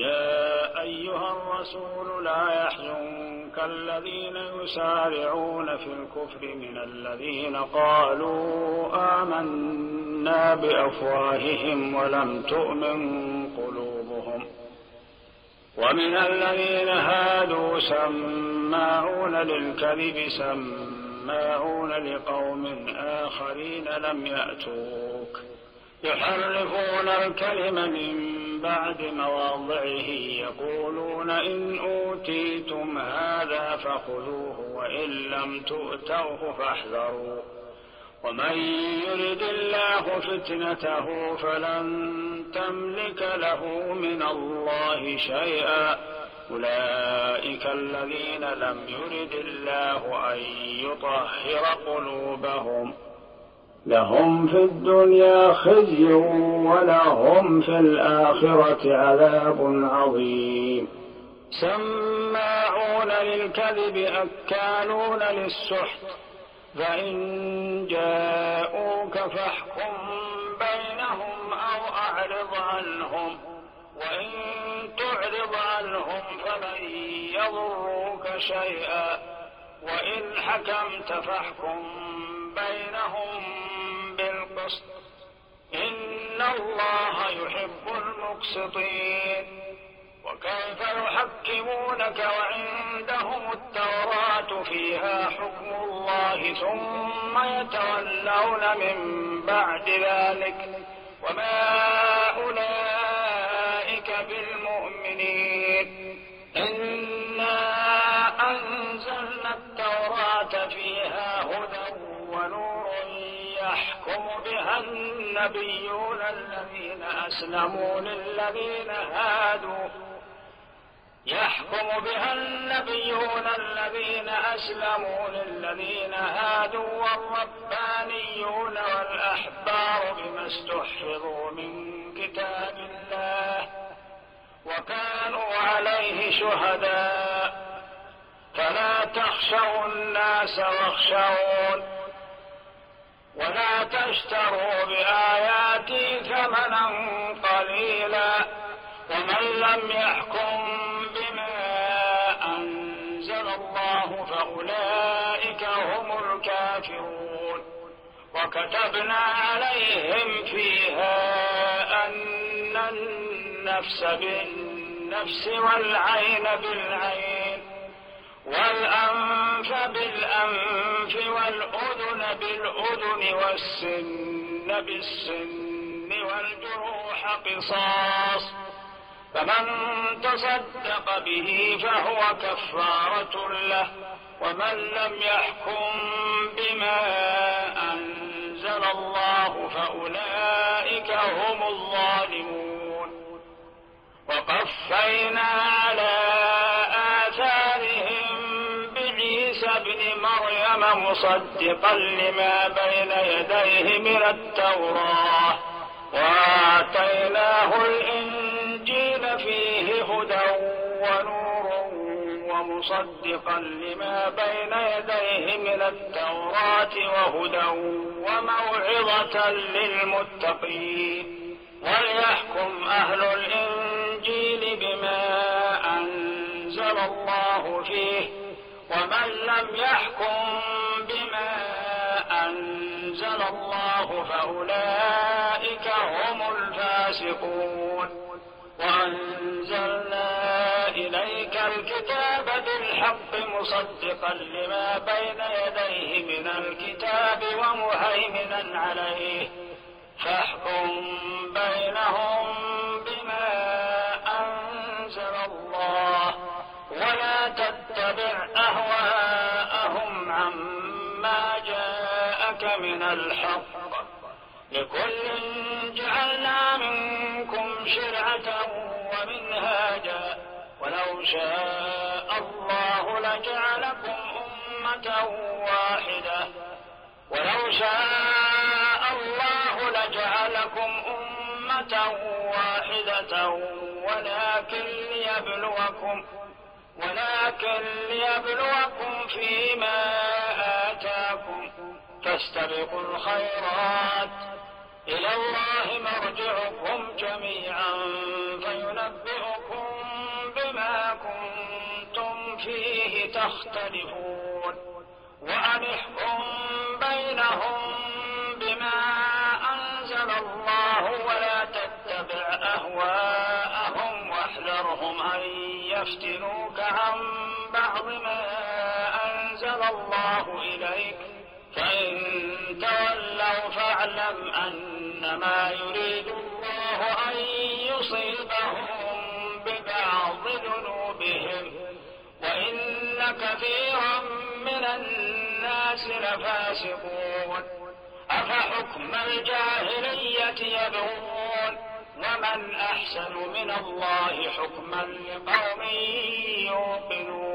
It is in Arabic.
يا أيها الرسول لا يحزنك الذين يسارعون في الكفر من الذين قالوا آمنا بأفواههم ولم تؤمن قلوبهم ومن الذين هادوا سماعون للكذب سماعون لقوم آخرين لم يأتوك يحرفون الكلم من بعد مواضعه يقولون إن أوتيتم هذا فخذوه وإن لم تؤتوه فاحذروا ومن يرد الله فتنته فلن تملك له من الله شيئا أولئك الذين لم يرد الله أن يطهر قلوبهم لهم في الدنيا خزي ولهم في الآخرة عذاب عظيم سماعون للكذب أكالون للسحت فإن جاءوك فاحكم بينهم أو أعرض عنهم وإن تعرض عنهم فلن يضروك شيئا وإن حكمت فاحكم بينهم بالقسط إن الله يحب المقسطين وكيف يحكمونك وعندهم التوراة فيها حكم الله ثم يتولون من بعد ذلك وما أولئك بالمؤمنين إنا أنزلنا التوراة فيها هدى ونور يحكم بها النبيون الذين أسلموا للذين هادوا والربانيون والأحبار بما استحفظوا من كتاب الله وكانوا عليه شهداء فلا تخشوا الناس واخشون ولا تشتروا بآياتي ثمنا قليلا ومن لم يحكم بما أنزل الله فأولئك هم الكافرون وكتبنا عليهم فيها أن النفس بالنفس والعين بالعين والأنف بالأنف والأذن بالأذن والسن بالسن والجروح قصاص فمن تصدق به فهو كفارة له ومن لم يحكم بما أنزل الله فأولئك هم الظالمون وقفينا على آثارهم بعيسى ابن مريم مصدقا لما بين يديه من التوراة وآتيناه الإنجيل فيه هدى ونور ومصدقا لما بين يديه من التوراة وهدى وموعظة للمتقين وليحكم أهل الإنجيل بما أنزل الله فيه ومن لم يحكم بما أنزل الله فأولئك هم الفاسقون وأنزلنا إليك الكتاب بالحق مصدقا لما بين يديه من الكتاب ومهيمنا عليه فاحكم بينهم بما أنزل الله ولا تتبع أهواءهم عما جاءك من الحق لكل جعلنا منكم شرعة ومنهاجا ولو شاء الله لجعلكم أمة واحدة ولكن ليبلوكم فيما آتاكم فاستبقوا الخيرات إلى الله مرجعكم جميعا فينبئكم ما كنتم فيه تختلفون وأن احكم بينهم بما أنزل الله ولا تتبع أهواءهم واحذرهم أن يفتنوك عن بعض ما أنزل الله إليك فإن تولوا فاعلم أنما يريد الله أن يصيبهم ببعض ذنوبهم وإن كثيرا من الناس لفاسقون أفحكم الجاهلية يبغون ومن أحسن من الله حكما لقوم يوقنون